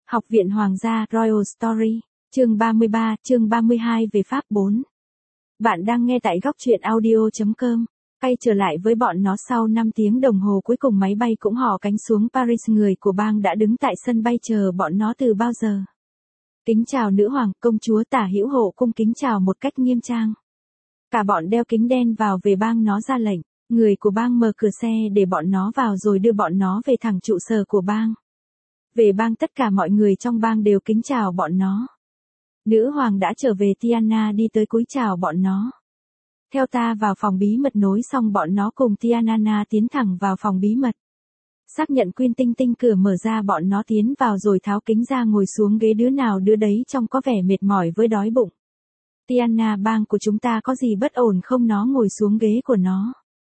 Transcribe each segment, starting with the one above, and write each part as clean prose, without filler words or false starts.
Học viện Hoàng gia Royal Story, chương 33, chương 32 về Pháp 4. Bạn đang nghe tại góc truyện audio.com. Quay trở lại với bọn nó sau 5 tiếng đồng hồ cuối cùng máy bay cũng hò cánh xuống Paris, người của bang đã đứng tại sân bay chờ bọn nó từ bao giờ. Kính chào nữ hoàng, công chúa Tả Hữu Hộ cung kính chào một cách nghiêm trang. Cả bọn đeo kính đen vào về bang nó ra lệnh, người của bang mở cửa xe để bọn nó vào rồi đưa bọn nó về thẳng trụ sở của bang. Về bang tất cả mọi người trong bang đều kính chào bọn nó. Nữ hoàng đã trở về, Tiana đi tới cúi chào bọn nó. Theo ta vào phòng bí mật, nối xong bọn nó cùng Tiana tiến thẳng vào phòng bí mật. Xác nhận Quyên Tinh Tinh, cửa mở ra bọn nó tiến vào rồi tháo kính ra ngồi xuống ghế, đứa nào đứa đấy trông có vẻ mệt mỏi với đói bụng. Tiana, bang của chúng ta có gì bất ổn không? Nó ngồi xuống ghế của nó.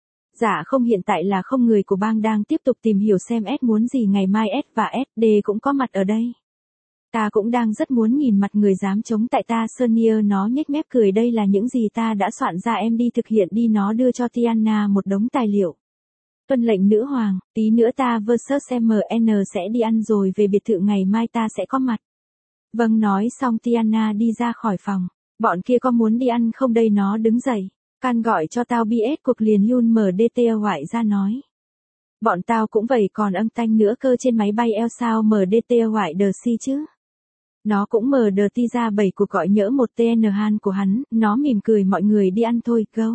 Dạ không, hiện tại là không, người của bang đang tiếp tục tìm hiểu xem S muốn gì, ngày mai S và SD cũng có mặt ở đây. Ta cũng đang rất muốn nhìn mặt người dám chống tại ta. Sonia nó nhếch mép cười, đây là những gì ta đã soạn ra, em đi thực hiện đi. Nó đưa cho Tiana một đống tài liệu. Tuân lệnh nữ hoàng, tí nữa ta vs MN sẽ đi ăn rồi về biệt thự, ngày mai ta sẽ có mặt. Vâng, nói xong Tiana đi ra khỏi phòng. Bọn kia có muốn đi ăn không đây? Nó đứng dậy. Can gọi cho tao BS cuộc liền. Yun MDT ngoại ra nói. Bọn tao cũng vậy, còn âm tanh nữa cơ, trên máy bay eo sao MDT ngoại đờ si chứ. Nó cũng MDT ra 7 cuộc gọi nhỡ một TN Han của hắn. Nó mỉm cười, mọi người đi ăn thôi, go.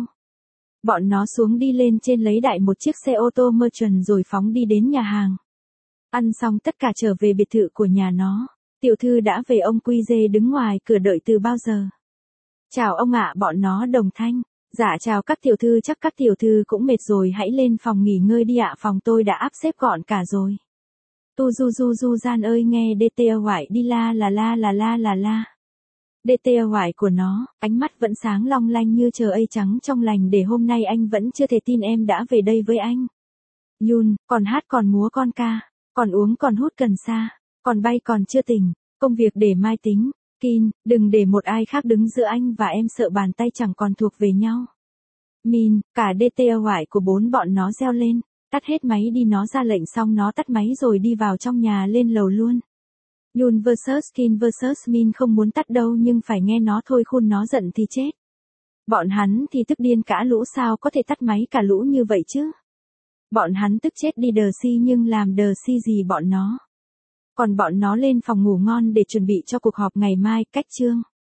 Bọn nó xuống đi lên trên lấy đại một chiếc xe ô tô Merchant rồi phóng đi đến nhà hàng. Ăn xong tất cả trở về biệt thự của nhà nó. Tiểu thư đã về, ông Quy Dê đứng ngoài cửa đợi từ bao giờ. Chào ông ạ, bọn nó đồng thanh. Dạ chào các tiểu thư, chắc các tiểu thư cũng mệt rồi, hãy lên phòng nghỉ ngơi đi ạ, phòng tôi đã áp xếp gọn cả rồi. Tu du gian ơi, nghe DT ngoại đi, la la. DT ngoại của nó, ánh mắt vẫn sáng long lanh như chờ ấy trắng trong lành, để hôm nay anh vẫn chưa thể tin em đã về đây với anh. Yun, còn hát còn múa con ca, còn uống còn hút cần sa, còn bay còn chưa tỉnh, công việc để mai tính. Kin, đừng để một ai khác đứng giữa anh và em, sợ bàn tay chẳng còn thuộc về nhau. Min, cả DT ngoại của bốn bọn nó reo lên, tắt hết máy đi. Nó ra lệnh xong nó tắt máy rồi đi vào trong nhà, lên lầu luôn. Yun vs Kin vs Min không muốn tắt đâu, nhưng phải nghe nó thôi, khôn nó giận thì chết. Bọn hắn thì tức điên cả lũ, sao có thể tắt máy cả lũ như vậy chứ. Bọn hắn tức chết đi đờ si, nhưng làm đờ si gì bọn nó. Còn bọn nó lên phòng ngủ ngon để chuẩn bị cho cuộc họp ngày mai. Cách chương